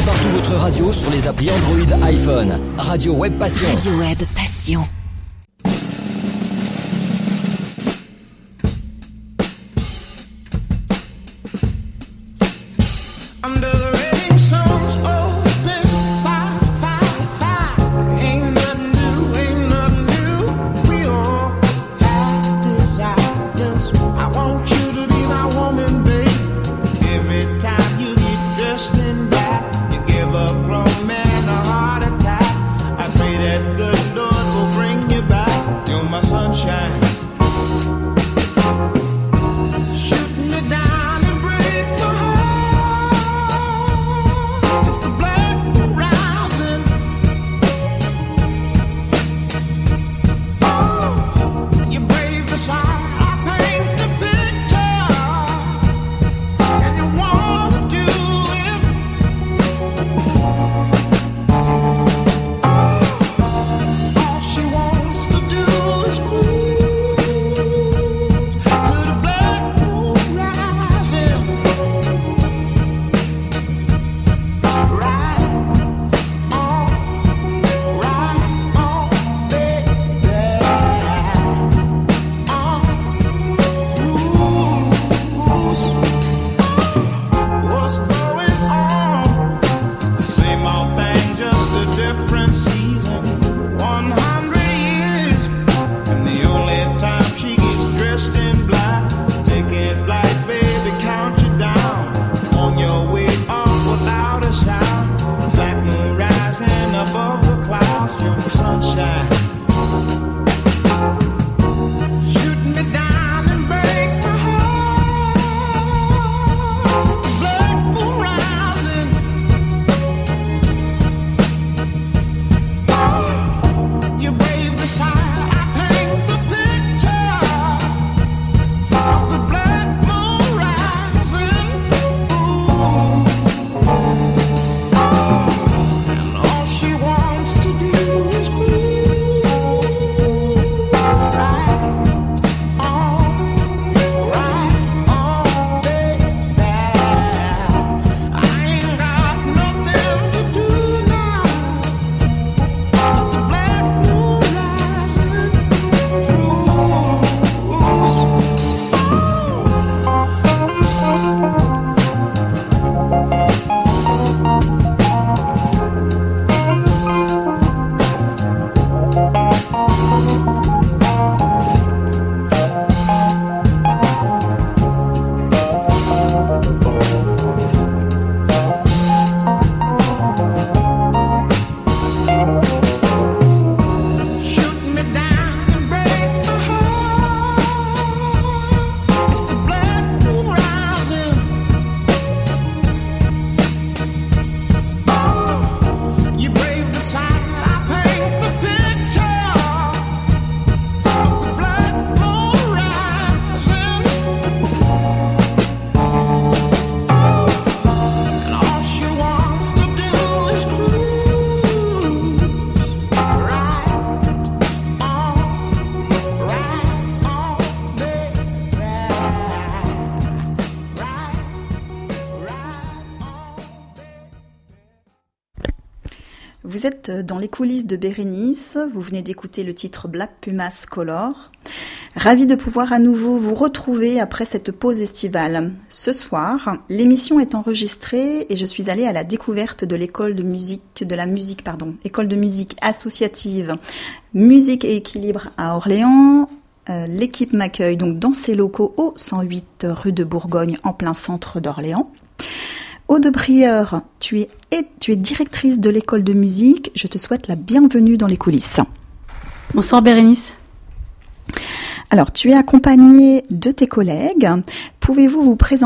partout votre radio sur les applis Android, iPhone. Radio Web Passion. Radio Web Passion. Vous êtes dans les coulisses de Bérénice, vous venez d'écouter le titre Black Pumas Color. Ravi de pouvoir à nouveau vous retrouver après cette pause estivale. Ce soir, l'émission est enregistrée et je suis allée à la découverte de l'école de musique associative Musique et Équilibre à Orléans. L'équipe m'accueille donc dans ses locaux au 108 rue de Bourgogne en plein centre d'Orléans. Aude Brieur, tu es directrice de l'école de musique. Je te souhaite la bienvenue dans les coulisses. Bonsoir Bérénice. Alors, tu es accompagnée de tes collègues. Pouvez-vous vous présenter ?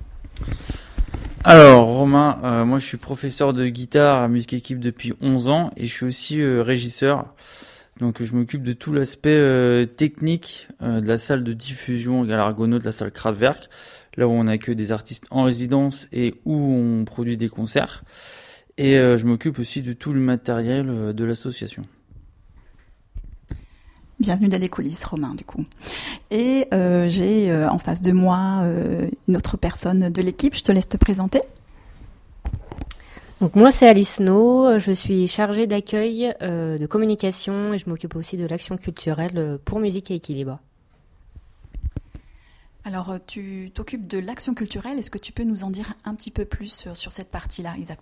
Alors, Romain, moi je suis professeur de guitare à Musique Équipe depuis 11 ans et je suis aussi régisseur. Donc, je m'occupe de tout l'aspect technique de la salle de diffusion à l'Argonaut, de la salle Kraftwerk, là où on accueille des artistes en résidence et où on produit des concerts. Et je m'occupe aussi de tout le matériel de l'association. Bienvenue dans les coulisses, Romain, du coup. Et j'ai en face de moi une autre personne de l'équipe. Je te laisse te présenter. Donc moi c'est Alice No, je suis chargée d'accueil, de communication et je m'occupe aussi de l'action culturelle pour Musique et Équilibre. Alors tu t'occupes de l'action culturelle, est-ce que tu peux nous en dire un petit peu plus sur cette partie-là exactement ?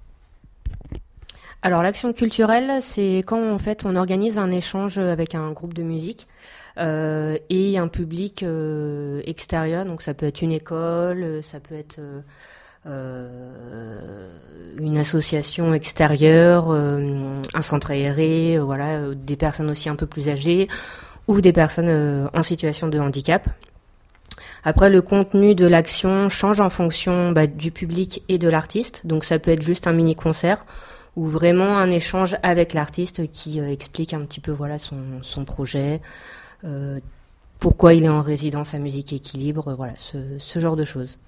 Alors l'action culturelle, c'est quand en fait on organise un échange avec un groupe de musique et un public extérieur, donc ça peut être une école, ça peut être une association extérieure, un centre aéré, voilà, des personnes aussi un peu plus âgées ou des personnes en situation de handicap. Après, le contenu de l'action change en fonction du public et de l'artiste, donc ça peut être juste un mini-concert ou vraiment un échange avec l'artiste qui explique un petit peu voilà son projet, pourquoi il est en résidence à Musique Équilibre, voilà ce genre de choses.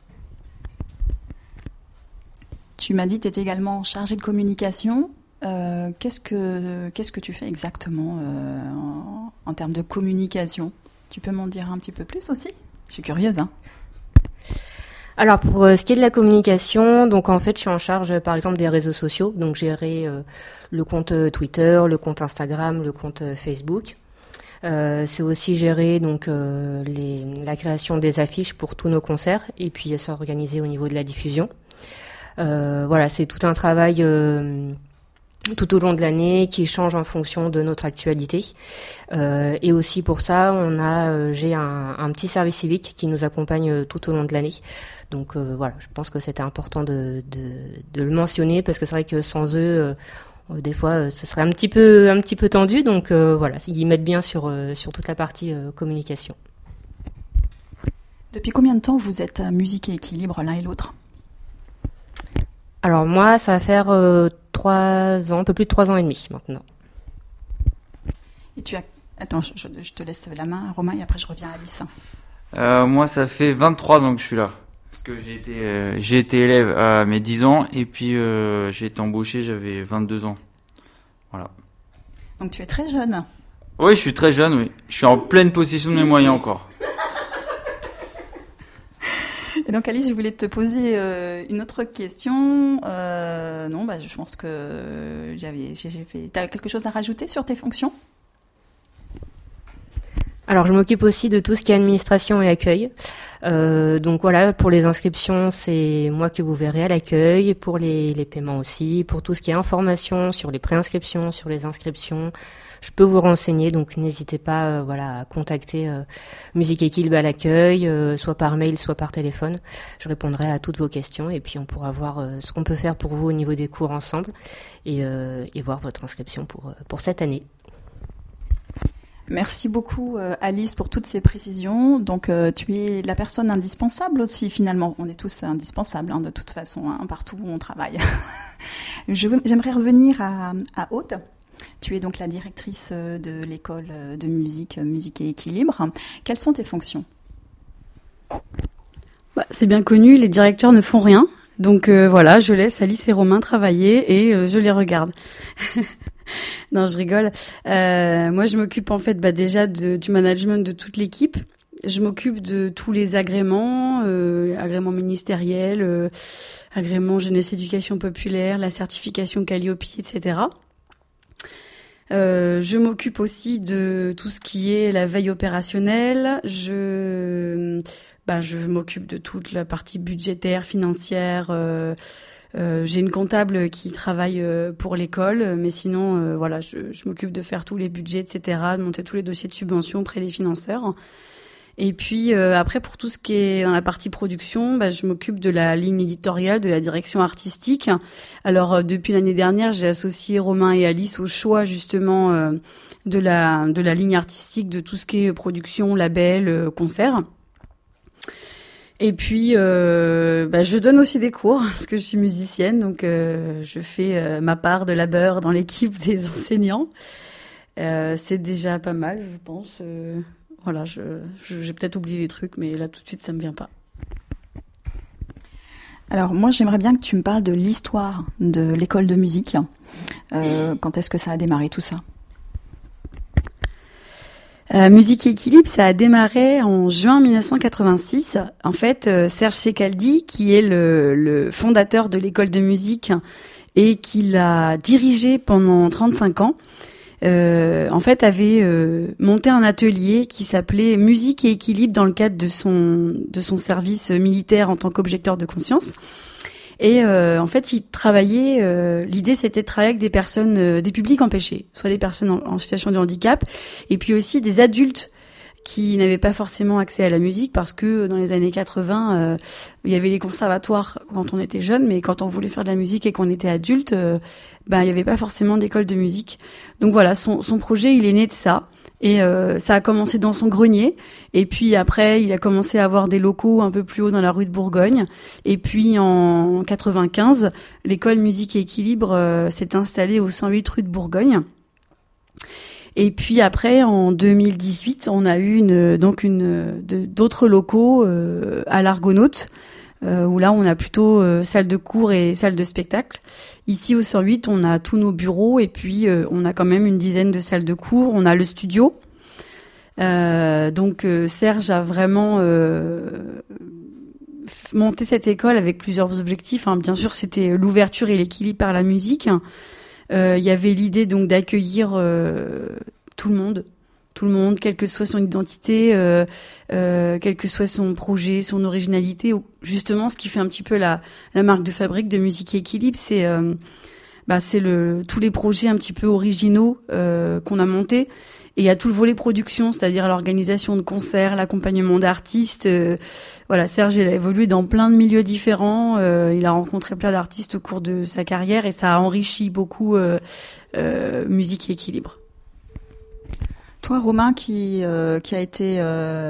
Tu m'as dit que tu étais également chargée de communication. Qu'est-ce que tu fais exactement en termes de communication ? Tu peux m'en dire un petit peu plus aussi ? Je suis curieuse, hein. Alors pour ce qui est de la communication, donc en fait je suis en charge par exemple des réseaux sociaux, donc gérer le compte Twitter, le compte Instagram, le compte Facebook. C'est aussi gérer donc la création des affiches pour tous nos concerts et puis s'organiser au niveau de la diffusion. Voilà, c'est tout un travail tout au long de l'année qui change en fonction de notre actualité. Et aussi pour ça, j'ai un petit service civique qui nous accompagne tout au long de l'année. Donc voilà, je pense que c'était important de le mentionner parce que c'est vrai que sans eux, des fois, ce serait un petit peu tendu. Donc voilà, ils mettent bien sur toute la partie communication. Depuis combien de temps vous êtes à Musique et Équilibre l'un et l'autre ? Alors moi, ça va faire 3 ans, un peu plus de 3 ans et demi maintenant. Et Attends, je te laisse la main, Romain, et après je reviens à Alice. Moi, ça fait 23 ans que je suis là. Parce que j'ai été élève à mes 10 ans et puis j'ai été embauché, j'avais 22 ans. Voilà. Donc tu es très jeune. Oui, je suis très jeune, oui. Je suis en pleine possession de mes moyens encore. Et donc Alice, je voulais te poser une autre question. Non, je pense que j'ai fait. T'as quelque chose à rajouter sur tes fonctions ? Alors je m'occupe aussi de tout ce qui est administration et accueil. Donc voilà, pour les inscriptions, c'est moi qui vous verrai à l'accueil, pour les paiements aussi, pour tout ce qui est information sur les préinscriptions, sur les inscriptions. Je peux vous renseigner, donc n'hésitez pas à contacter Musique Équilibre à l'accueil, soit par mail, soit par téléphone. Je répondrai à toutes vos questions et puis on pourra voir ce qu'on peut faire pour vous au niveau des cours ensemble et voir votre inscription pour cette année. Merci beaucoup Alice pour toutes ces précisions. Donc tu es la personne indispensable aussi finalement. On est tous indispensables de toute façon, partout où on travaille. J'aimerais revenir à Aude. Tu es donc la directrice de l'école de musique et Équilibre. Quelles sont tes fonctions ? C'est bien connu, les directeurs ne font rien. Donc voilà, je laisse Alice et Romain travailler et je les regarde. Non, je rigole. Moi, je m'occupe en fait déjà du management de toute l'équipe. Je m'occupe de tous les agréments, agréments ministériels, agréments jeunesse éducation populaire, la certification Calliope, etc. Je m'occupe aussi de tout ce qui est la veille opérationnelle. Je m'occupe de toute la partie budgétaire, financière. J'ai une comptable qui travaille pour l'école, mais sinon, je m'occupe de faire tous les budgets, etc., de monter tous les dossiers de subvention auprès des financeurs. Et puis après, pour tout ce qui est dans la partie production, je m'occupe de la ligne éditoriale, de la direction artistique. Alors depuis l'année dernière, j'ai associé Romain et Alice au choix justement de la ligne artistique, de tout ce qui est production, label, concert. Et puis je donne aussi des cours parce que je suis musicienne, donc je fais ma part de labeur dans l'équipe des enseignants. C'est déjà pas mal, je pense. Voilà, j'ai peut-être oublié des trucs, mais là, tout de suite, ça me vient pas. Alors, moi, j'aimerais bien que tu me parles de l'histoire de l'école de musique. Quand est-ce que ça a démarré, tout ça ? Musique et Équilibre, ça a démarré en juin 1986. En fait, Serge Secaldi, qui est le fondateur de l'école de musique et qui l'a dirigée pendant 35 ans, en fait, avait monté un atelier qui s'appelait Musique et Équilibre dans le cadre de son service militaire en tant qu'objecteur de conscience. Et en fait, il travaillait. L'idée, c'était de travailler avec des personnes, des publics empêchés, soit des personnes en situation de handicap, et puis aussi des adultes qui n'avaient pas forcément accès à la musique, parce que dans les années 80, il y avait les conservatoires quand on était jeune, mais quand on voulait faire de la musique et qu'on était adulte, il y avait pas forcément d'école de musique. Donc voilà, son projet, il est né de ça. Et ça a commencé dans son grenier, et puis après il a commencé à avoir des locaux un peu plus haut dans la rue de Bourgogne, et puis en 95 l'école Musique et Équilibre s'est installée au 108 rue de Bourgogne. Et puis après en 2018 on a eu d'autres locaux à l'Argonaute, où là on a plutôt salle de cours et salle de spectacle. Ici au 108 on a tous nos bureaux, et puis on a quand même une dizaine de salles de cours. On a le studio. Donc Serge a vraiment monté cette école avec plusieurs objectifs. Bien sûr, c'était l'ouverture et l'équilibre par la musique. Il y avait l'idée donc d'accueillir tout le monde, quelle que soit son identité, quel que soit son projet, son originalité. Justement, ce qui fait un petit peu la marque de fabrique de Musique et Équilibre, c'est tous les projets un petit peu originaux qu'on a montés. Et il y a tout le volet production, c'est-à-dire l'organisation de concerts, l'accompagnement d'artistes. Serge, il a évolué dans plein de milieux différents. Il a rencontré plein d'artistes au cours de sa carrière, et ça a enrichi beaucoup Musique et Équilibre. Toi, Romain, qui a été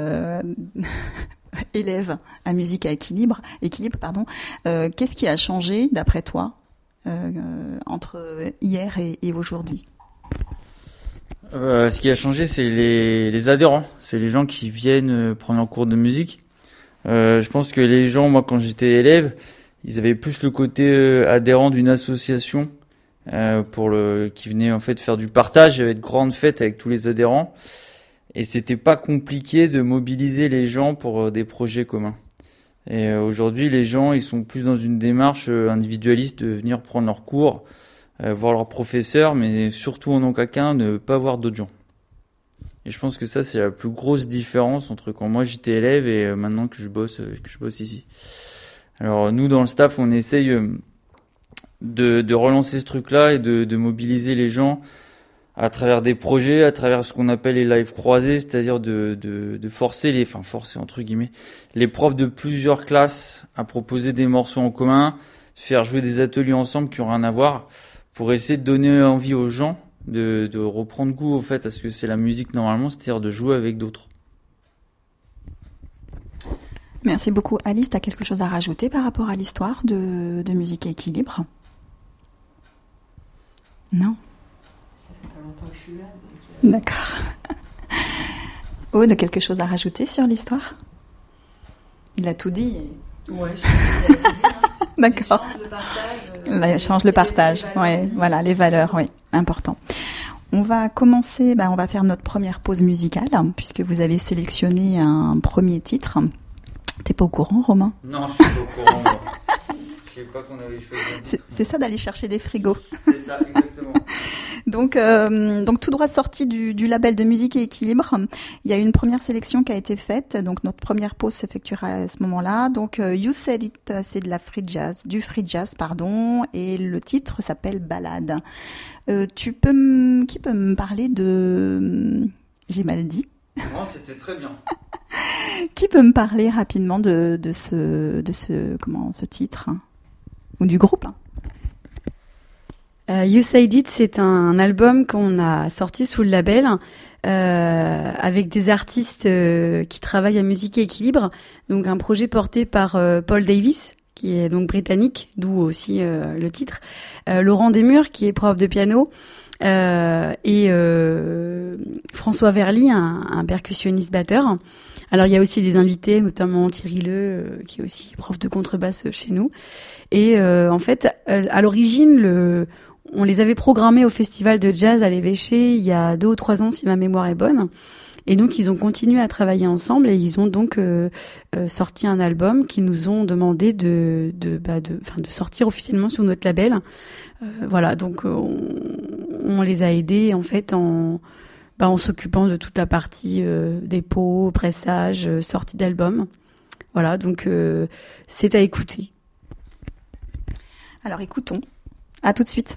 élève à Musique à Équilibre, qu'est-ce qui a changé, d'après toi, entre hier et aujourd'hui ? Ce qui a changé, c'est les adhérents, c'est les gens qui viennent prendre un cours de musique. Je pense que les gens, moi, quand j'étais élève, ils avaient plus le côté adhérent d'une association qui venait en fait faire du partage. Il y avait de grandes fêtes avec tous les adhérents, et c'était pas compliqué de mobiliser les gens pour des projets communs. Et aujourd'hui, les gens, ils sont plus dans une démarche individualiste de venir prendre leurs cours, voir leurs professeurs, mais surtout en aucun cas ne pas voir d'autres gens. Et je pense que ça, c'est la plus grosse différence entre quand moi j'étais élève et maintenant que je bosse ici. Alors nous, dans le staff, on essaye de relancer ce truc-là et de mobiliser les gens à travers des projets, à travers ce qu'on appelle les lives croisés, c'est-à-dire de forcer entre guillemets, les profs de plusieurs classes à proposer des morceaux en commun, faire jouer des ateliers ensemble qui n'ont rien à voir, pour essayer de donner envie aux gens de reprendre goût au fait à ce que c'est la musique normalement, c'est-à-dire de jouer avec d'autres. Merci beaucoup. Alice, tu as quelque chose à rajouter par rapport à l'histoire de Musique et Équilibre ? Non ? Ça fait pas longtemps que je suis là. D'accord. Aude, quelque chose à rajouter sur l'histoire ? Il a tout dit. Ouais, je pense qu'il a tout dit. D'accord. Change le partage. Les valeurs, oui, important. On va commencer, on va faire notre première pause musicale, puisque vous avez sélectionné un premier titre. T'es pas au courant, Romain ? Non, je suis pas au courant. Je sais pas qu'on avait choisi. C'est ça d'aller chercher des frigos. C'est ça, exactement. Donc tout droit sorti du label de Musique et Équilibre, il y a une première sélection qui a été faite. Donc notre première pause s'effectuera à ce moment-là. Donc You Said It, c'est du free jazz, et le titre s'appelle Ballade. Qui peut me parler de... J'ai mal dit. Non, c'était très bien. Qui peut me parler rapidement de ce titre, ou du groupe ? You Said It, c'est un album qu'on a sorti sous le label avec des artistes qui travaillent à Musique et Équilibre. Donc un projet porté par Paul Davis, qui est donc britannique, d'où aussi le titre. Laurent Desmurs, qui est prof de piano. Et François Verly, un percussionniste batteur. Alors il y a aussi des invités, notamment Thierry Leu, qui est aussi prof de contrebasse chez nous. Et en fait, à l'origine, on les avait programmés au festival de jazz à l'Évêché il y a 2 ou 3 ans, si ma mémoire est bonne. Et donc, ils ont continué à travailler ensemble et ils ont donc sorti un album qu'ils nous ont demandé de sortir officiellement sur notre label. Voilà, donc on les a aidés en fait en s'occupant de toute la partie dépôt, pressage, sortie d'album. Voilà, donc c'est à écouter. Alors écoutons. À tout de suite.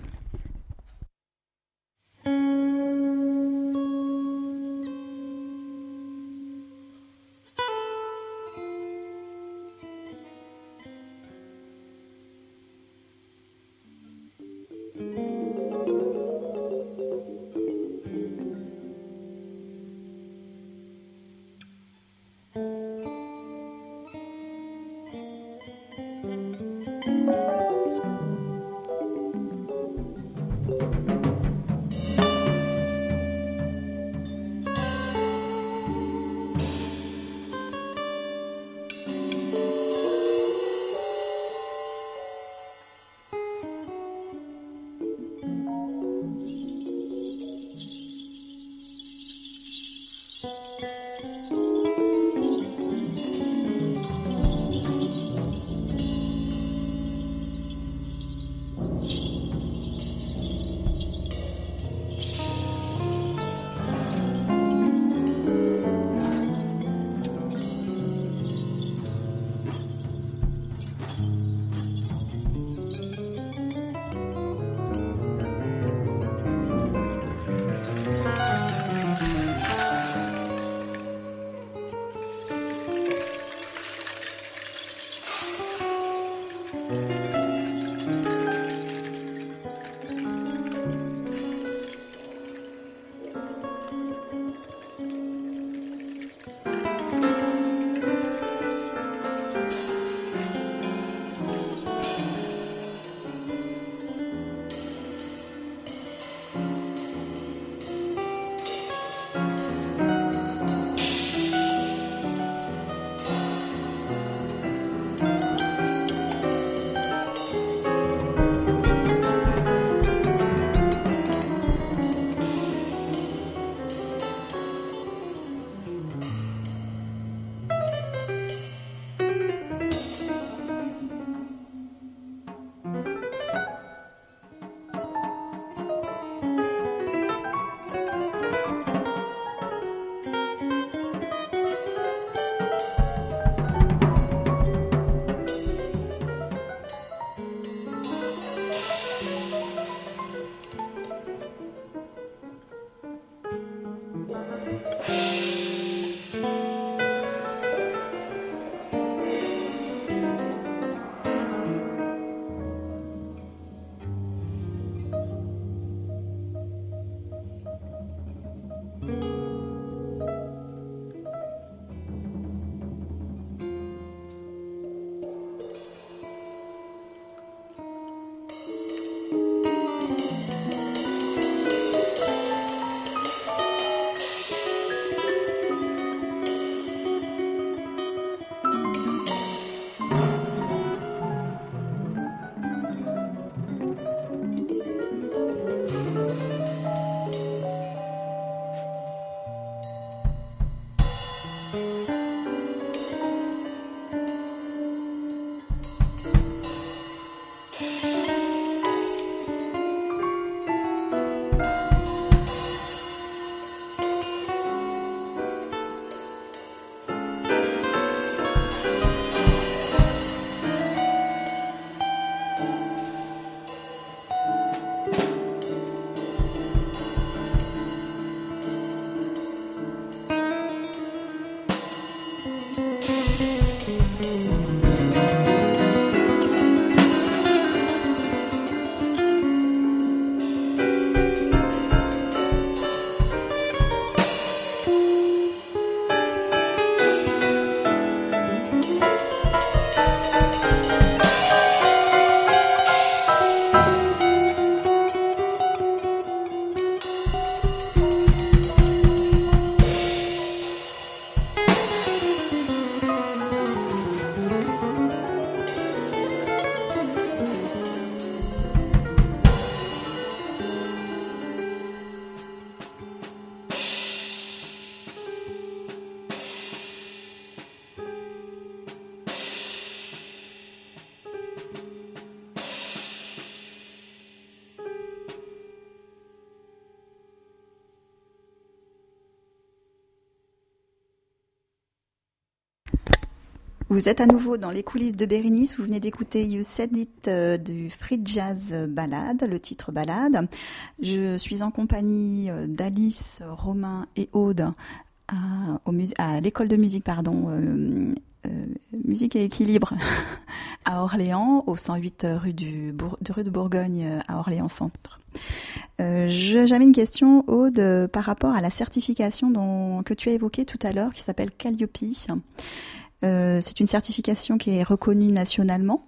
Vous êtes à nouveau dans les coulisses de Bérénice. Vous venez d'écouter You Said It du Free Jazz Ballade, le titre Ballade. Je suis en compagnie d'Alice, Romain et Aude à l'école de musique, Musique et Équilibre à Orléans, au 108 rue de Bourgogne à Orléans Centre. J'avais une question, Aude, par rapport à la certification que tu as évoquée tout à l'heure, qui s'appelle Calliope. C'est une certification qui est reconnue nationalement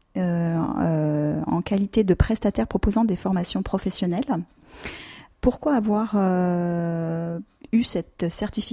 en qualité de prestataire proposant des formations professionnelles. Pourquoi avoir eu cette certification ?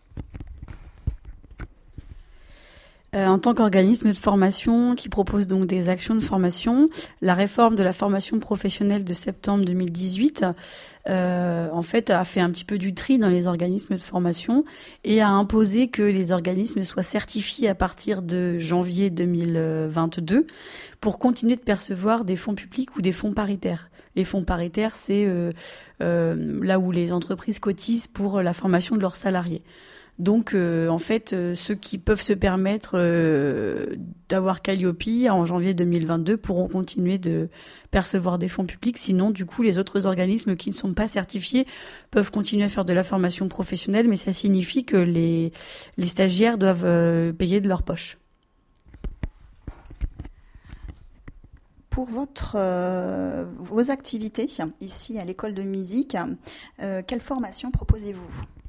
En tant qu'organisme de formation qui propose donc des actions de formation, la réforme de la formation professionnelle de septembre 2018 en fait a fait un petit peu du tri dans les organismes de formation et a imposé que les organismes soient certifiés à partir de janvier 2022 pour continuer de percevoir des fonds publics ou des fonds paritaires. Les fonds paritaires, c'est là où les entreprises cotisent pour la formation de leurs salariés. Donc, en fait, ceux qui peuvent se permettre d'avoir Calliope en janvier 2022 pourront continuer de percevoir des fonds publics. Sinon, du coup, les autres organismes qui ne sont pas certifiés peuvent continuer à faire de la formation professionnelle, mais ça signifie que les stagiaires doivent payer de leur poche. Pour vos activités ici à l'école de musique, quelle formation proposez-vous ?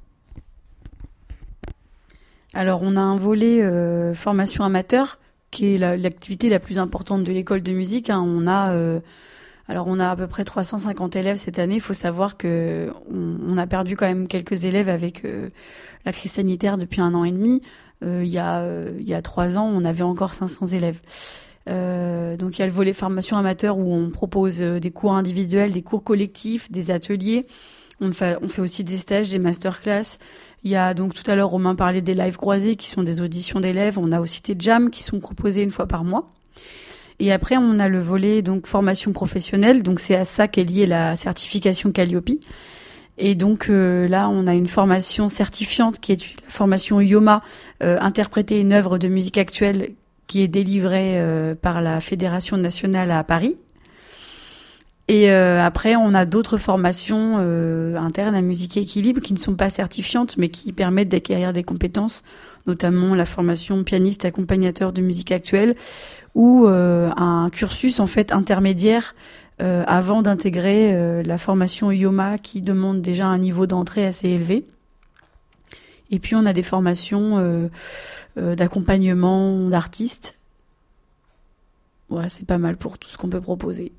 Alors, on a un volet formation amateur, qui est l'activité la plus importante de l'école de musique. On a à peu près 350 élèves cette année. Il faut savoir que on a perdu quand même quelques élèves avec la crise sanitaire depuis 1 an et demi. Il y a 3 ans, on avait encore 500 élèves. Donc, il y a le volet formation amateur où on propose des cours individuels, des cours collectifs, des ateliers. On fait aussi des stages, des masterclass. Il y a donc tout à l'heure Romain parlait des lives croisés qui sont des auditions d'élèves. On a aussi des jams qui sont proposés 1 fois par mois. Et après on a le volet donc formation professionnelle. Donc c'est à ça qu'est liée la certification Calliope. Et donc là on a une formation certifiante qui est la formation IOMA, interpréter une œuvre de musique actuelle, qui est délivrée par la Fédération nationale à Paris. Et après, on a d'autres formations internes à Musique et Équilibre qui ne sont pas certifiantes, mais qui permettent d'acquérir des compétences, notamment la formation pianiste accompagnateur de musique actuelle, ou un cursus en fait intermédiaire avant d'intégrer la formation IOMA qui demande déjà un niveau d'entrée assez élevé. Et puis, on a des formations d'accompagnement d'artistes. Voilà, c'est pas mal pour tout ce qu'on peut proposer.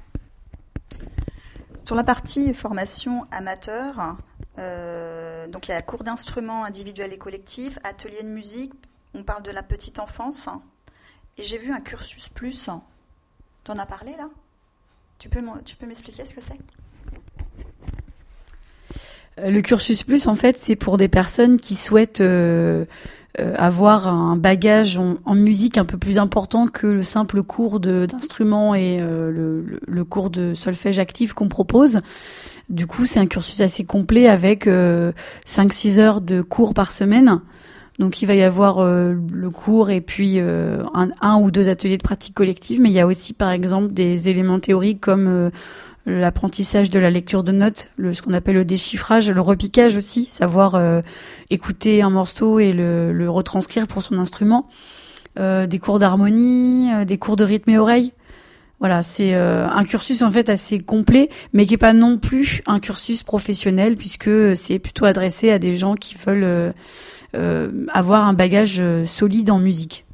Sur la partie formation amateur, donc il y a cours d'instruments individuels et collectifs, ateliers de musique, on parle de la petite enfance, et j'ai vu un cursus plus. Tu en as parlé là ? Tu peux m'expliquer ce que c'est ? Le cursus plus, en fait, c'est pour des personnes qui souhaitent avoir un bagage en musique un peu plus important que le simple cours d'instruments et le cours de solfège actif qu'on propose. Du coup, c'est un cursus assez complet avec 5-6 heures de cours par semaine. Donc, il va y avoir le cours et puis un ou 2 ateliers de pratique collective. Mais il y a aussi, par exemple, des éléments théoriques comme l'apprentissage de la lecture de notes, ce qu'on appelle le déchiffrage, le repiquage aussi, savoir écouter un morceau et le retranscrire pour son instrument, des cours d'harmonie, des cours de rythme et oreille. Voilà, c'est un cursus en fait assez complet, mais qui est pas non plus un cursus professionnel puisque c'est plutôt adressé à des gens qui veulent avoir un bagage solide en musique.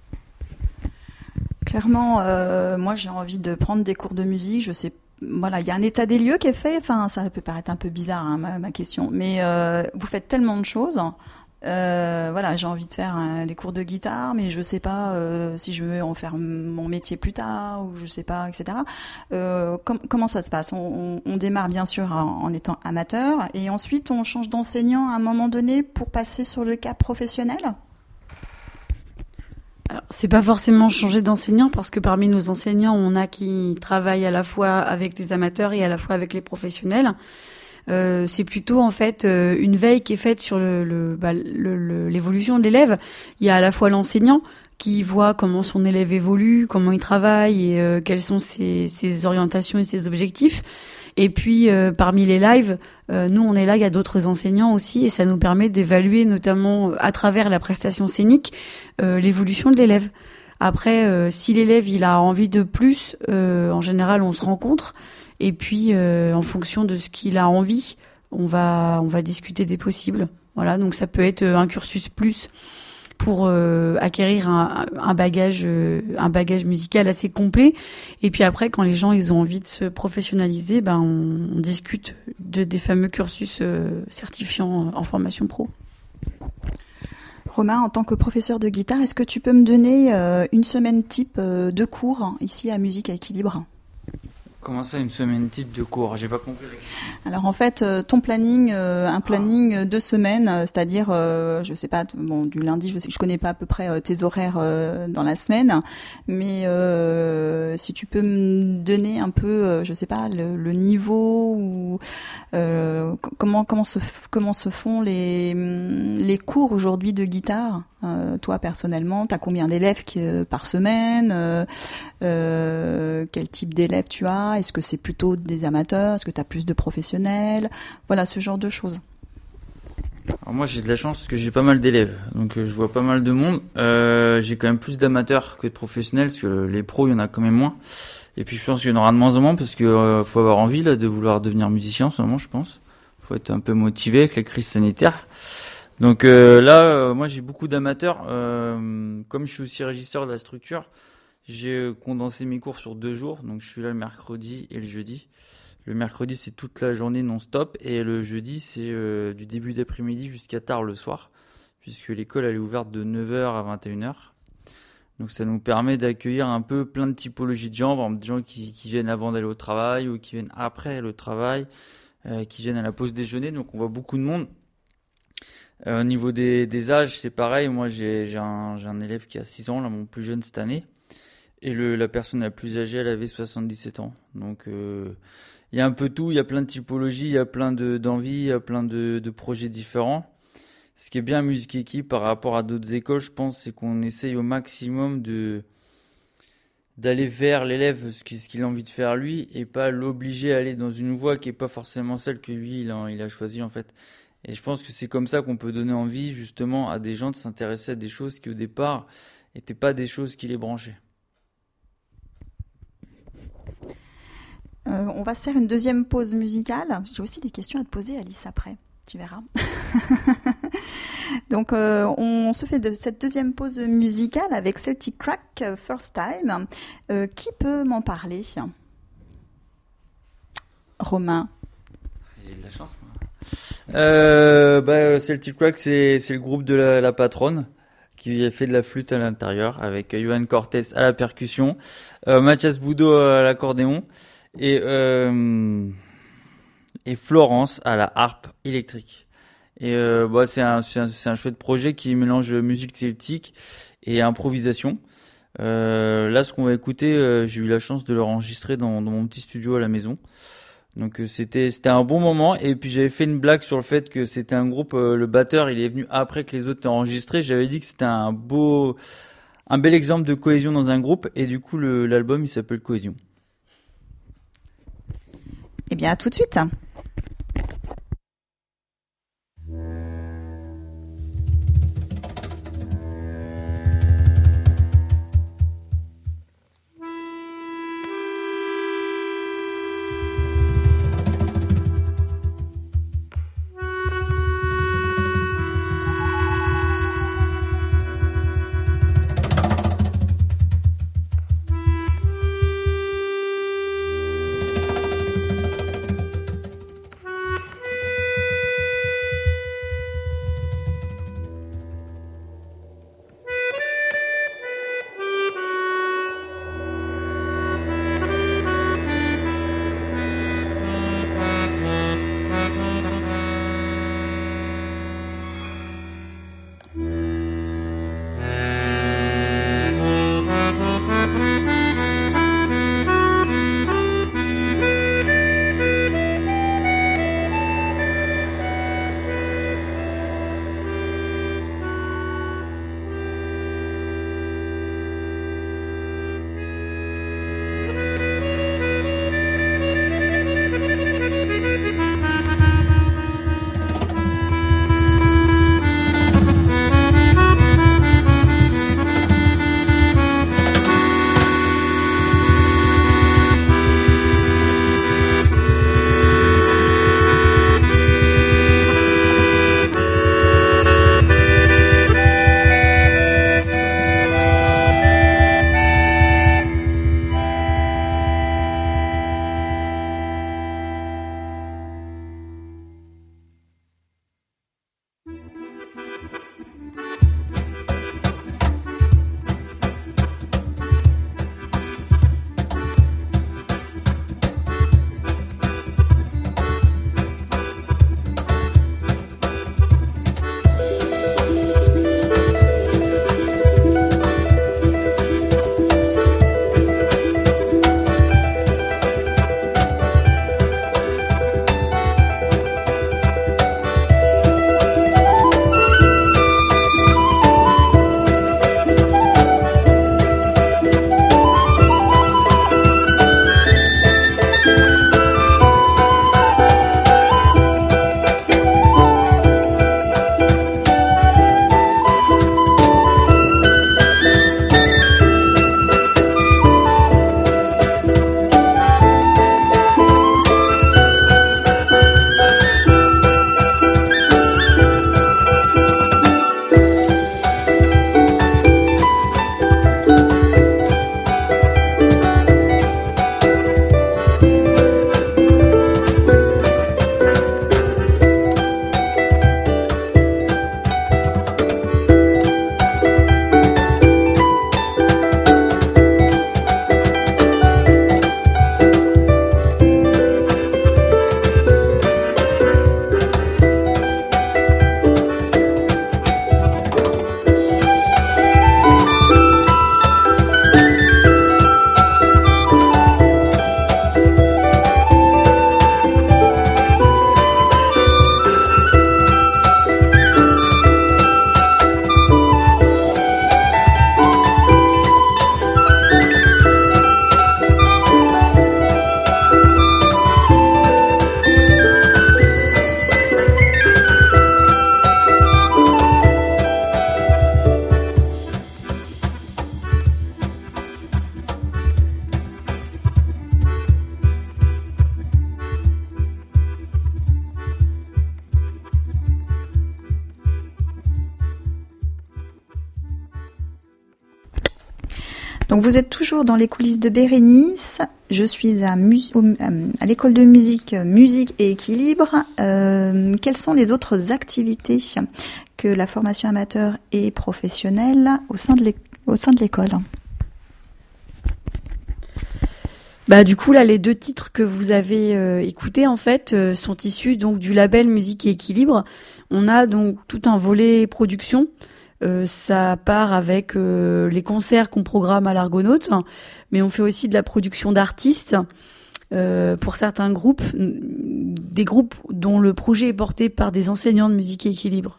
Clairement, moi j'ai envie de prendre des cours de musique, je sais. Voilà, il y a un état des lieux qui est fait. Enfin, ça peut paraître un peu bizarre, hein, ma question, mais vous faites tellement de choses. Voilà, j'ai envie de faire des cours de guitare, mais je sais pas si je veux en faire mon métier plus tard ou je sais pas, etc. Comment ça se passe ? On démarre bien sûr en étant amateur et ensuite on change d'enseignant à un moment donné pour passer sur le cap professionnel ? Alors, c'est pas forcément changer d'enseignant parce que parmi nos enseignants, on a qui travaillent à la fois avec les amateurs et à la fois avec les professionnels. C'est plutôt en fait une veille qui est faite sur l'évolution de l'élève. Il y a à la fois l'enseignant qui voit comment son élève évolue, comment il travaille et quelles sont ses orientations et ses objectifs. Et puis parmi les lives, nous on est là, il y a d'autres enseignants aussi et ça nous permet d'évaluer notamment à travers la prestation scénique l'évolution de l'élève. Après, si l'élève il a envie de plus, en général on se rencontre et puis en fonction de ce qu'il a envie, on va discuter des possibles. Voilà, donc ça peut être un cursus plus pour acquérir un bagage musical assez complet. Et puis après, quand les gens ils ont envie de se professionnaliser, on discute des fameux cursus certifiants en formation pro. Romain, en tant que professeur de guitare, est-ce que tu peux me donner une semaine type de cours ici à Musique à Équilibre ? Comment ça, une semaine type de cours? J'ai pas compris. Alors en fait, ton planning, un planning 2 semaines, c'est-à-dire, je sais pas, du lundi, je connais pas à peu près tes horaires dans la semaine, mais si tu peux me donner un peu, je sais pas, le niveau ou comment se font les cours aujourd'hui de guitare. Toi personnellement, t'as combien d'élèves par semaine? Quel type d'élèves tu as? Est-ce que c'est plutôt des amateurs? Est-ce que tu as plus de professionnels? Voilà, ce genre de choses. Alors moi j'ai de la chance parce que j'ai pas mal d'élèves, donc je vois pas mal de monde. J'ai quand même plus d'amateurs que de professionnels parce que les pros il y en a quand même moins. Et puis je pense qu'il y en aura de moins en moins parce que faut avoir envie là de vouloir devenir musicien en ce moment, je pense. Faut être un peu motivé avec la crise sanitaire. Donc moi j'ai beaucoup d'amateurs. Comme je suis aussi régisseur de la structure, j'ai condensé mes cours sur 2 jours. Donc je suis là le mercredi et le jeudi. Le mercredi c'est toute la journée non-stop et le jeudi c'est du début d'après-midi jusqu'à tard le soir, puisque l'école elle est ouverte de 9h à 21h. Donc ça nous permet d'accueillir un peu plein de typologies de gens, par exemple des gens qui viennent avant d'aller au travail ou qui viennent après le travail, qui viennent à la pause déjeuner. Donc on voit beaucoup de monde. Au niveau des âges, c'est pareil. Moi, j'ai un élève qui a 6 ans, là, mon plus jeune cette année. Et la personne la plus âgée, elle avait 77 ans. Donc, il y a un peu tout. Il y a plein de typologies, il y a plein d'envies, il y a plein de projets différents. Ce qui est bien à Musique Équipe par rapport à d'autres écoles, je pense, c'est qu'on essaye au maximum d'aller vers l'élève ce qu'il a envie de faire lui et pas l'obliger à aller dans une voie qui est pas forcément celle que lui, il a choisi en fait. Et je pense que c'est comme ça qu'on peut donner envie justement à des gens de s'intéresser à des choses qui au départ n'étaient pas des choses qui les branchaient. On va se faire une deuxième pause musicale. J'ai aussi des questions à te poser, Alice, après. Tu verras. Donc, on se fait de cette deuxième pause musicale avec Celtic Crack, First Time. Qui peut m'en parler? Romain. J'ai de la chance, moi. Celtic Crack, c'est le groupe de la patronne qui fait de la flûte à l'intérieur avec Johan Cortés à la percussion, Mathias Boudot à l'accordéon et Florence à la harpe électrique. Et c'est un chouette projet qui mélange musique celtique et improvisation. Là, ce qu'on va écouter, j'ai eu la chance de l'enregistrer dans mon petit studio à la maison. Donc c'était un bon moment. Et puis j'avais fait une blague sur le fait que c'était un groupe, le batteur il est venu après que les autres aient enregistré. J'avais dit que c'était un bel exemple de cohésion dans un groupe. Et du coup l'album il s'appelle Cohésion. Eh bien à tout de suite. Donc vous êtes toujours dans les coulisses de Bérénice. Je suis à l'école de musique et équilibre. Quelles sont les autres activités que la formation amateur et professionnelle au sein de l'école? Du coup, là, les 2 titres que vous avez écoutés, en fait, sont issus donc du label Musique et Équilibre. On a donc tout un volet production. Ça part avec les concerts qu'on programme à l'Argonaute, mais on fait aussi de la production d'artistes pour certains groupes, des groupes dont le projet est porté par des enseignants de musique et équilibre.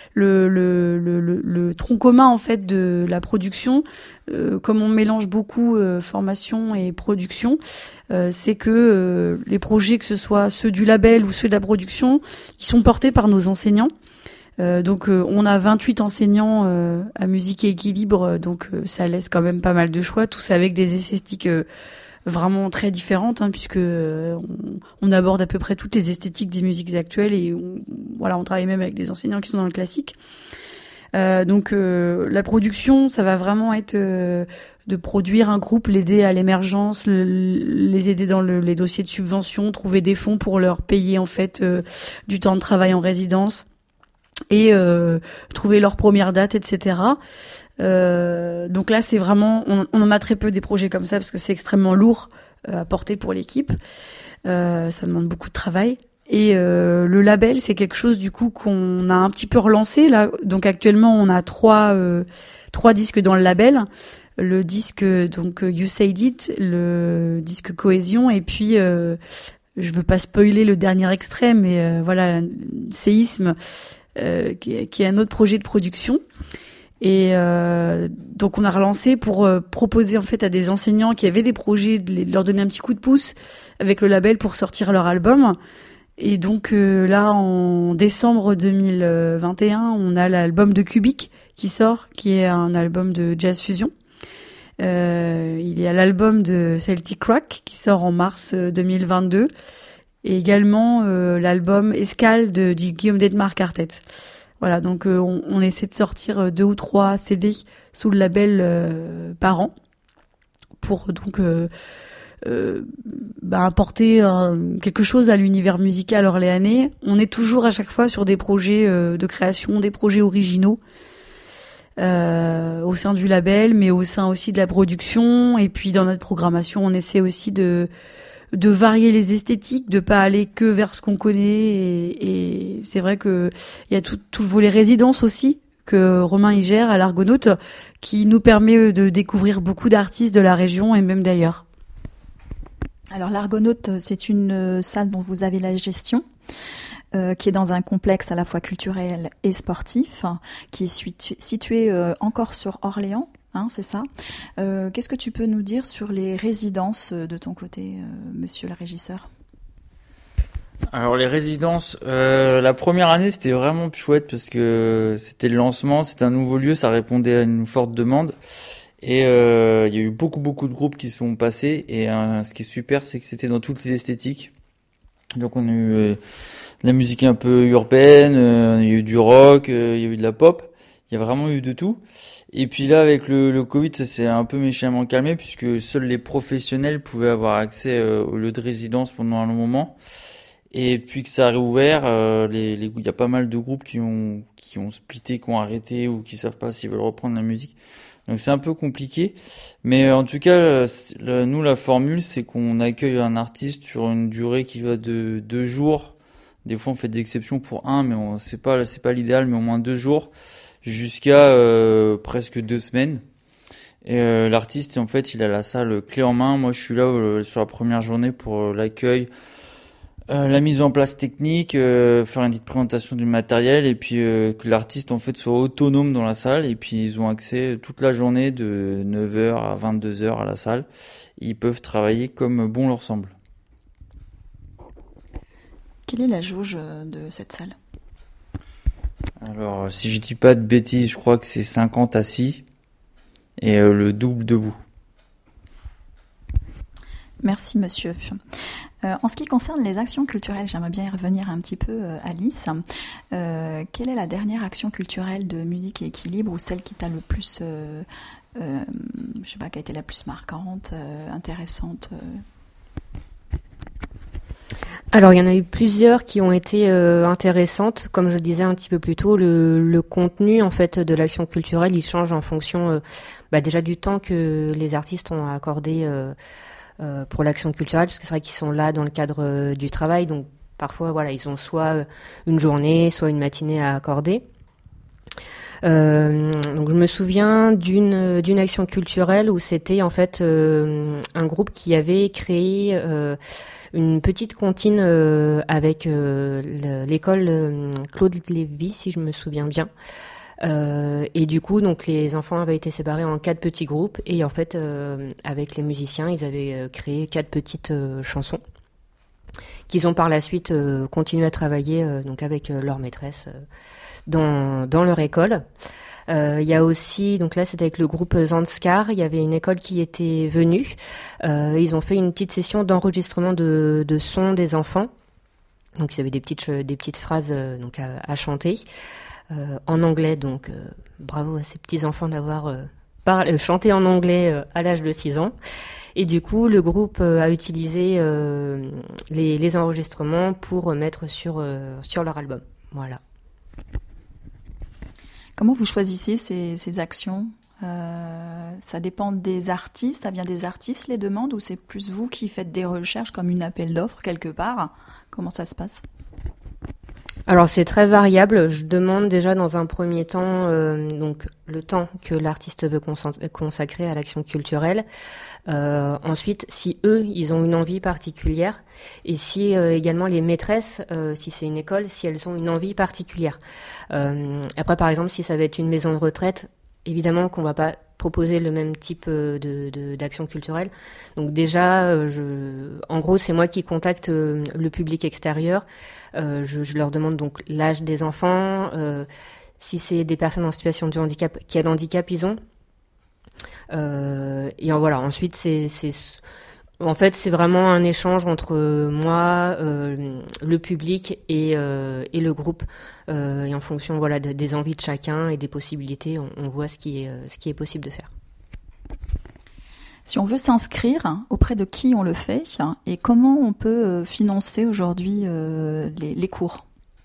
Le tronc commun en fait de la production, comme on mélange beaucoup formation et production, c'est que les projets, que ce soit ceux du label ou ceux de la production, ils sont portés par nos enseignants. Donc on a 28 enseignants à musique et équilibre, donc ça laisse quand même pas mal de choix, tous avec des esthétiques vraiment très différentes, puisque on aborde à peu près toutes les esthétiques des musiques actuelles et on travaille même avec des enseignants qui sont dans le classique. Donc la production, ça va vraiment être de produire un groupe, l'aider à l'émergence, les aider dans les dossiers de subvention, trouver des fonds pour leur payer en fait du temps de travail en résidence et trouver leur première date, etc. Donc là, c'est vraiment, on en a très peu des projets comme ça parce que c'est extrêmement lourd à porter pour l'équipe. Ça demande beaucoup de travail. Et le label, c'est quelque chose du coup qu'on a un petit peu relancé là. Donc actuellement, on a trois disques dans le label. Le disque donc You Said It, le disque Cohésion, et puis je veux pas spoiler le dernier extrait, mais Séisme, qui est un autre projet de production. Et donc on a relancé pour proposer en fait à des enseignants qui avaient des projets de leur donner un petit coup de pouce avec le label pour sortir leur album. Et donc là en décembre 2021, on a l'album de Kubik qui sort, qui est un album de jazz fusion. Il y a l'album de Celtic Rock qui sort en mars 2022 et également l'album Escale de Guillaume Detmar Quartet. Voilà, donc on essaie de sortir 2 ou 3 CD sous le label par an pour donc apporter quelque chose à l'univers musical orléanais. On est toujours à chaque fois sur des projets de création, des projets originaux au sein du label, mais au sein aussi de la production. Et puis dans notre programmation, on essaie aussi de varier les esthétiques, de pas aller que vers ce qu'on connaît. Et c'est vrai que il y a tout le volet résidence aussi que Romain y gère à l'Argonaute, qui nous permet de découvrir beaucoup d'artistes de la région et même d'ailleurs. Alors l'Argonaute, c'est une salle dont vous avez la gestion, qui est dans un complexe à la fois culturel et sportif, qui est situé encore sur Orléans, c'est ça. Qu'est-ce que tu peux nous dire sur les résidences de ton côté, monsieur le régisseur ? Alors les résidences, la première année c'était vraiment chouette parce que c'était le lancement, c'était un nouveau lieu, ça répondait à une forte demande. Et il y a eu beaucoup de groupes qui sont passés et ce qui est super, c'est que c'était dans toutes les esthétiques. Donc on a eu de la musique un peu urbaine, il y a eu du rock, il y a eu de la pop, il y a vraiment eu de tout. Et puis là avec le Covid, ça s'est un peu méchamment calmé puisque seuls les professionnels pouvaient avoir accès au lieu de résidence pendant un long moment. Et puis que ça a réouvert, il y a pas mal de groupes qui ont splitté, qui ont arrêté ou qui savent pas s'ils veulent reprendre la musique. Donc c'est un peu compliqué, mais en tout cas, nous la formule, c'est qu'on accueille un artiste sur une durée qui va de 2 jours. Des fois, on fait des exceptions pour 1, mais c'est pas l'idéal, mais au moins 2 jours, jusqu'à presque 2 semaines. Et l'artiste, en fait, il a la salle clé en main. Moi, je suis là sur la première journée pour l'accueil. La mise en place technique, faire une petite présentation du matériel et puis que l'artiste en fait soit autonome dans la salle et puis ils ont accès toute la journée de 9h à 22h à la salle. Ils peuvent travailler comme bon leur semble. Quelle est la jauge de cette salle ? Alors si je dis pas de bêtises, je crois que c'est 50 assis et le double debout. Merci monsieur. En ce qui concerne les actions culturelles, j'aimerais bien y revenir un petit peu, Alice. Quelle est la dernière action culturelle de musique et équilibre ou celle qui t'a le plus je sais pas, qui a été la plus marquante, intéressante Alors, il y en a eu plusieurs qui ont été intéressantes. Comme je disais un petit peu plus tôt, le contenu en fait de l'action culturelle, il change en fonction déjà du temps que les artistes ont accordé pour l'action culturelle, parce que c'est vrai qu'ils sont là dans le cadre du travail, donc parfois voilà, ils ont soit une journée, soit une matinée à accorder. Donc je me souviens d'une action culturelle où c'était en fait un groupe qui avait créé une petite comptine avec l'école Claude Lévy, si je me souviens bien. Et du coup, donc les enfants avaient été séparés en 4 petits groupes et en fait, avec les musiciens, ils avaient créé 4 petites chansons qu'ils ont par la suite continué à travailler donc avec leur maîtresse dans leur école. Il y a aussi, donc là c'était avec le groupe Zanskar, il y avait une école qui était venue. Ils ont fait une petite session d'enregistrement de sons des enfants. Donc ils avaient des petites phrases donc à chanter en anglais. Donc bravo à ces petits enfants d'avoir chanté en anglais à l'âge de 6 ans. Et du coup, le groupe a utilisé les enregistrements pour mettre sur leur album. Voilà. Comment vous choisissez ces actions ? Ça dépend des artistes, ça vient des artistes les demandes, ou c'est plus vous qui faites des recherches comme une appel d'offres quelque part ? Comment ça se passe ? Alors c'est très variable. Je demande déjà dans un premier temps donc le temps que l'artiste veut consacrer à l'action culturelle. Ensuite, si eux, ils ont une envie particulière, et si également les maîtresses, si c'est une école, si elles ont une envie particulière. Après, par exemple, si ça va être une maison de retraite, évidemment qu'on va pas proposer le même type d'action culturelle. Donc déjà, en gros, c'est moi qui contacte le public extérieur. Je leur demande donc l'âge des enfants, si c'est des personnes en situation de handicap, quel handicap ils ont. Et voilà. Ensuite, c'est vraiment un échange entre moi, le public et le groupe, et en fonction voilà des envies de chacun et des possibilités, on voit ce qui est possible de faire. Si on veut s'inscrire, auprès de qui on le fait et comment on peut financer aujourd'hui les cours ?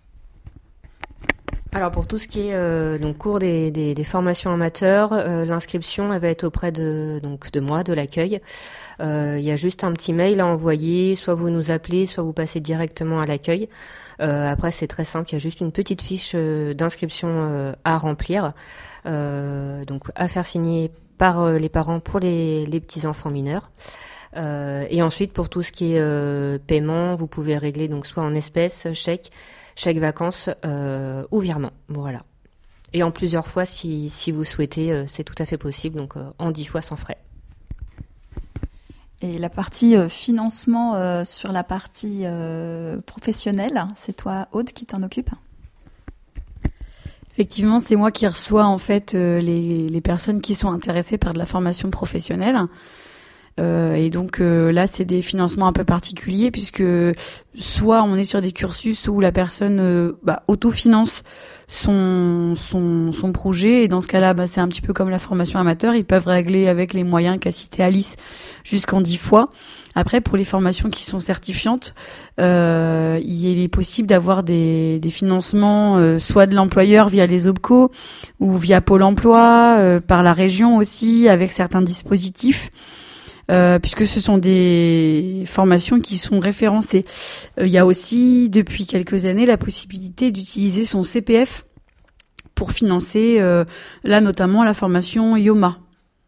Alors pour tout ce qui est donc cours des formations amateurs, l'inscription elle va être auprès de moi, de l'accueil. Il y a juste un petit mail à envoyer, soit vous nous appelez, soit vous passez directement à l'accueil. Après c'est très simple, il y a juste une petite fiche d'inscription à remplir, donc à faire signer par les parents pour les petits enfants mineurs. Et ensuite pour tout ce qui est paiement, vous pouvez régler donc soit en espèces, chèque vacances ou virement. Voilà. Et en plusieurs fois si vous souhaitez, c'est tout à fait possible, donc en 10 fois sans frais. Et la partie financement sur la partie professionnelle, c'est toi Aude qui t'en occupe ? Effectivement, c'est moi qui reçois en fait les personnes qui sont intéressées par de la formation professionnelle. Et donc là, c'est des financements un peu particuliers puisque soit on est sur des cursus où la personne autofinance son projet, et dans ce cas-là, c'est un petit peu comme la formation amateur, ils peuvent régler avec les moyens qu'a cité Alice jusqu'en 10 fois. Après, pour les formations qui sont certifiantes, il est possible d'avoir des financements soit de l'employeur via les OPCO ou via Pôle emploi, par la région aussi, avec certains dispositifs. Puisque ce sont des formations qui sont référencées. Il y a aussi, depuis quelques années, la possibilité d'utiliser son CPF pour financer, là notamment, la formation IOMA.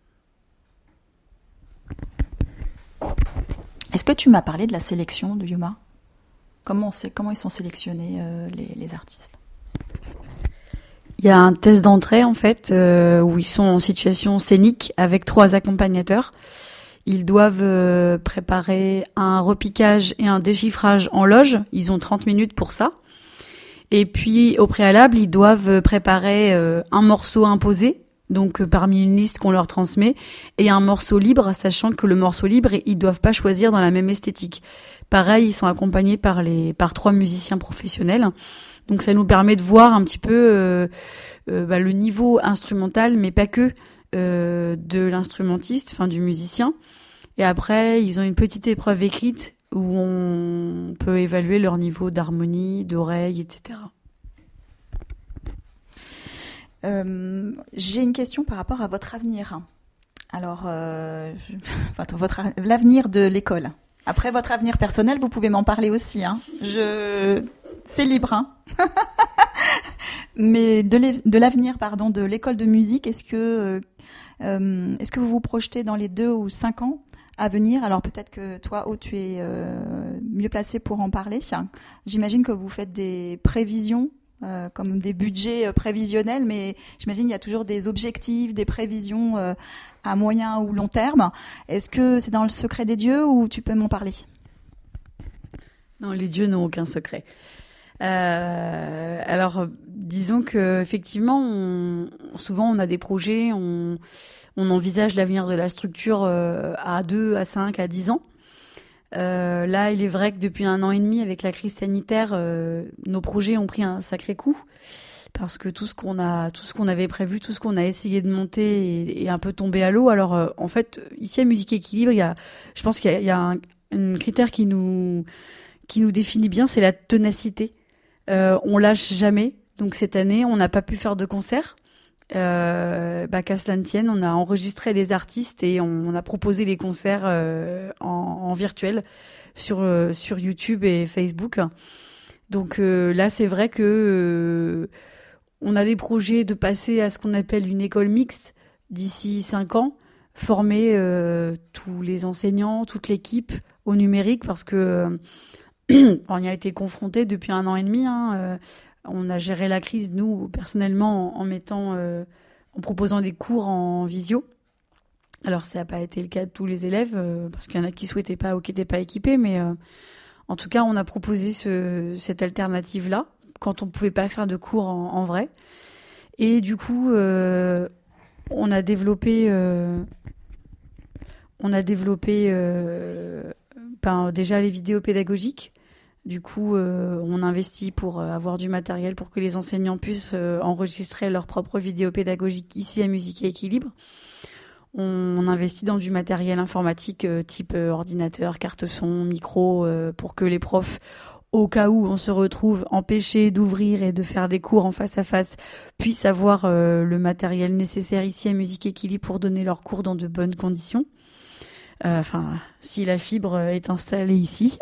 Est-ce que tu m'as parlé de la sélection de IOMA ? Comment ils sont sélectionnés, les artistes ? Il y a un test d'entrée, en fait, où ils sont en situation scénique avec 3 accompagnateurs. Ils doivent préparer un repiquage et un déchiffrage en loge. Ils ont 30 minutes pour ça. Et puis, au préalable, ils doivent préparer un morceau imposé, donc parmi une liste qu'on leur transmet, et un morceau libre, sachant que le morceau libre, ils doivent pas choisir dans la même esthétique. Pareil, ils sont accompagnés par 3 musiciens professionnels. Donc, ça nous permet de voir un petit peu le niveau instrumental, mais pas que, de l'instrumentiste, enfin du musicien. Et après, ils ont une petite épreuve écrite où on peut évaluer leur niveau d'harmonie, d'oreille, etc. J'ai une question par rapport à votre avenir. Alors, l'avenir de l'école. Après, votre avenir personnel, vous pouvez m'en parler aussi. Hein. C'est libre. Hein. Mais de l'avenir, de l'école de musique, est-ce que vous vous projetez dans les 2 ou 5 ans à venir? Alors peut-être que toi, tu es mieux placé pour en parler. J'imagine que vous faites des prévisions, comme des budgets prévisionnels, mais j'imagine qu'il y a toujours des objectifs, des prévisions à moyen ou long terme. Est-ce que c'est dans le secret des dieux ou tu peux m'en parler? Non, les dieux n'ont aucun secret. Alors, disons que effectivement, souvent on a des projets, on envisage l'avenir de la structure à 2, à 5, à 10 ans. Là, il est vrai que depuis 1 an et demi, avec la crise sanitaire, nos projets ont pris un sacré coup parce que tout ce qu'on avait prévu, tout ce qu'on a essayé de monter est un peu tombé à l'eau. Alors, en fait, ici à Musique Équilibre, je pense qu'il y a un critère qui nous définit bien, c'est la ténacité. On lâche jamais. Donc cette année, on n'a pas pu faire de concert. Qu'à cela ne tienne, on a enregistré les artistes et on a proposé les concerts en virtuel sur YouTube et Facebook. Donc là, c'est vrai que on a des projets de passer à ce qu'on appelle une école mixte d'ici 5 ans, former tous les enseignants, toute l'équipe au numérique, parce que on y a été confronté depuis 1 an et demi. On a géré la crise, nous, personnellement, en proposant des cours en visio. Alors, ça n'a pas été le cas de tous les élèves, parce qu'il y en a qui ne souhaitaient pas ou qui n'étaient pas équipés, mais en tout cas, on a proposé cette alternative-là, quand on ne pouvait pas faire de cours en vrai. Et du coup, on a développé déjà les vidéos pédagogiques. Du coup, on investit pour avoir du matériel pour que les enseignants puissent enregistrer leurs propres vidéos pédagogiques ici à Musique et Équilibre. On investit dans du matériel informatique type ordinateur, carte son, micro, pour que les profs, au cas où on se retrouve empêchés d'ouvrir et de faire des cours en face à face, puissent avoir le matériel nécessaire ici à Musique Équilibre pour donner leurs cours dans de bonnes conditions. Si la fibre est installée ici.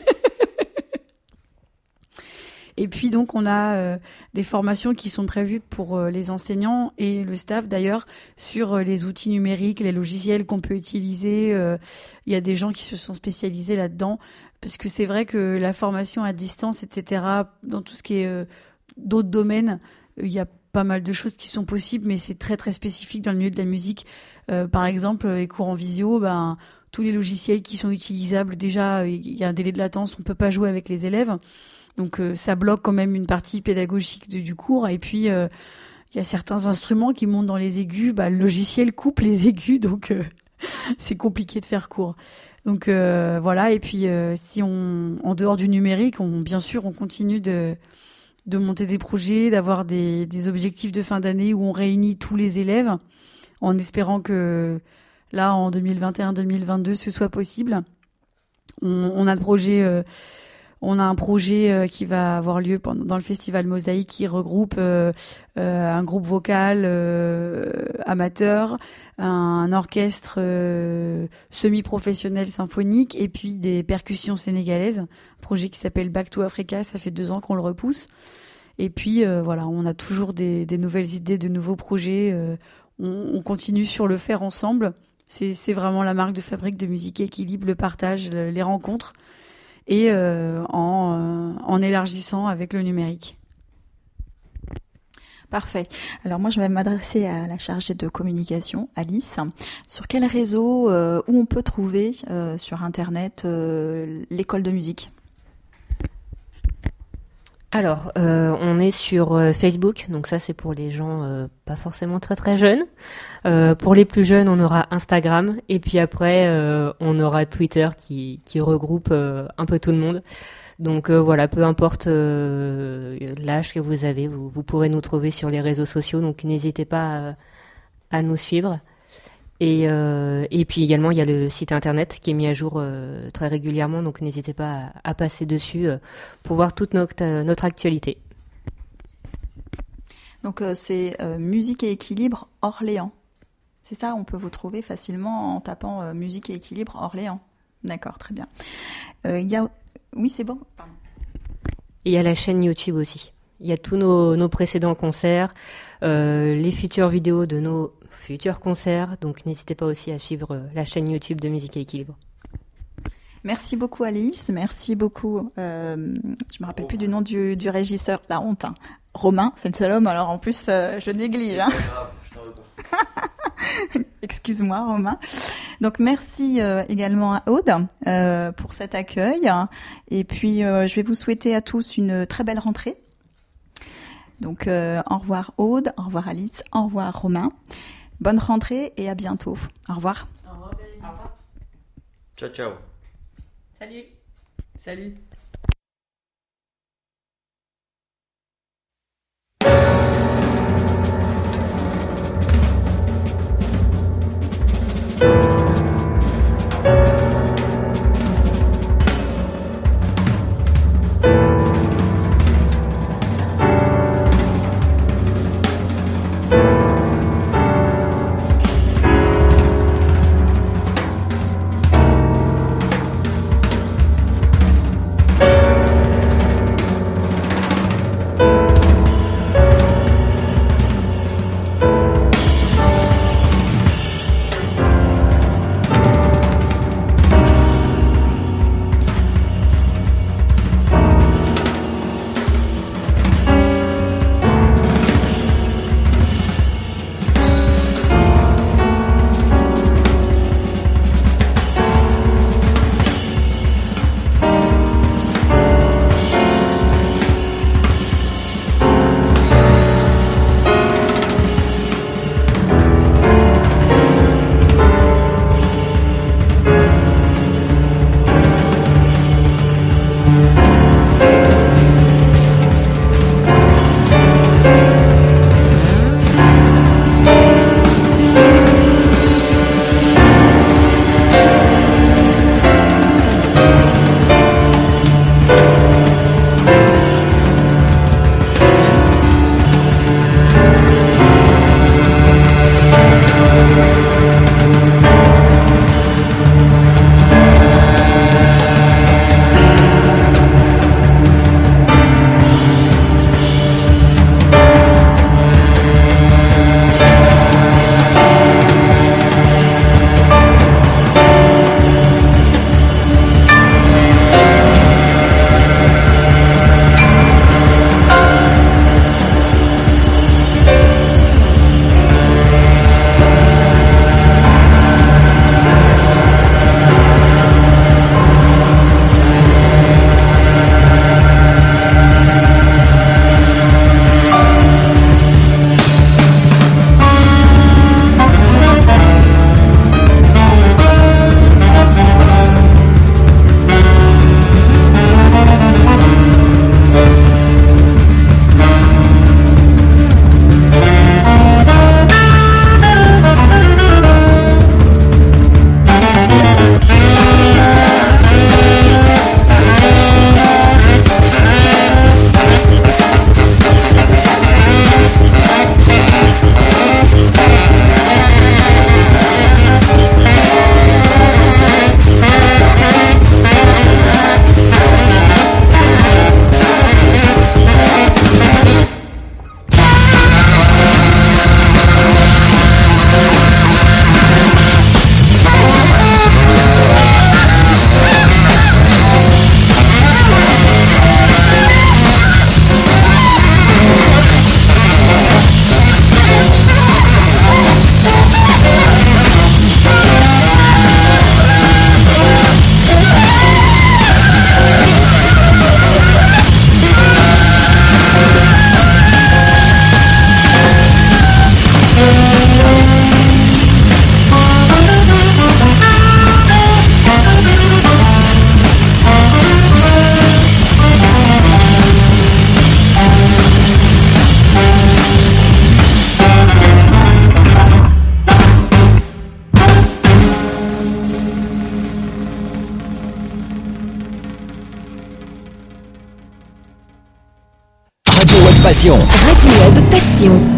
Et puis donc on a des formations qui sont prévues pour les enseignants et le staff d'ailleurs sur les outils numériques, les logiciels qu'on peut utiliser. Il y a des gens qui se sont spécialisés là-dedans parce que c'est vrai que la formation à distance, etc., dans tout ce qui est d'autres domaines, il y a pas mal de choses qui sont possibles, mais c'est très très spécifique dans le milieu de la musique. Par exemple, les cours en visio, tous les logiciels qui sont utilisables, déjà il y a un délai de latence, on peut pas jouer avec les élèves. Donc ça bloque quand même une partie pédagogique du cours. Et puis il y a certains instruments qui montent dans les aigus. Le logiciel coupe les aigus, donc c'est compliqué de faire court. Donc voilà. Et puis si en dehors du numérique, bien sûr, on continue de monter des projets, d'avoir des objectifs de fin d'année où on réunit tous les élèves, en espérant que là en 2021-2022 ce soit possible. On a le projet. On a un projet qui va avoir lieu dans le festival Mosaïque qui regroupe un groupe vocal amateur, un orchestre semi-professionnel symphonique et puis des percussions sénégalaises. Un projet qui s'appelle Back to Africa, ça fait 2 ans qu'on le repousse. Et puis voilà, on a toujours des nouvelles idées, de nouveaux projets. On continue sur le faire ensemble. C'est vraiment la marque de fabrique de Musique Équilibre, le partage, les rencontres. Et en élargissant avec le numérique. Parfait. Alors moi, je vais m'adresser à la chargée de communication, Alice. Sur quel réseau où on peut trouver sur Internet l'école de musique ? Alors, on est sur Facebook, donc ça c'est pour les gens pas forcément très très jeunes. Pour les plus jeunes, on aura Instagram, et puis après on aura Twitter qui regroupe un peu tout le monde. Donc voilà, peu importe l'âge que vous avez, vous pourrez nous trouver sur les réseaux sociaux, donc n'hésitez pas à nous suivre. Et puis également, il y a le site internet qui est mis à jour très régulièrement, donc n'hésitez pas à passer dessus pour voir toute notre actualité. Donc c'est Musique et Équilibre Orléans. C'est ça, on peut vous trouver facilement en tapant Musique et Équilibre Orléans. D'accord, très bien. Oui, c'est bon. Pardon. Et il y a la chaîne YouTube aussi. Il y a tous nos précédents concerts, les futures vidéos de nos futurs concerts. Donc n'hésitez pas aussi à suivre la chaîne YouTube de Musique et Équilibre. Merci beaucoup Alice, merci beaucoup. Je me rappelle plus du nom du régisseur, la honte. Hein. Romain, c'est le seul homme, alors en plus je néglige. Hein. Je t'en veux pas. Excuse-moi Romain. Donc merci également à Aude pour cet accueil. Et puis je vais vous souhaiter à tous une très belle rentrée. Donc au revoir Aude, au revoir Alice, au revoir Romain. Bonne rentrée et à bientôt. Au revoir. Au revoir Bérénice. Au revoir. Ciao, ciao. Salut. Salut. passion. Radio Web Passion.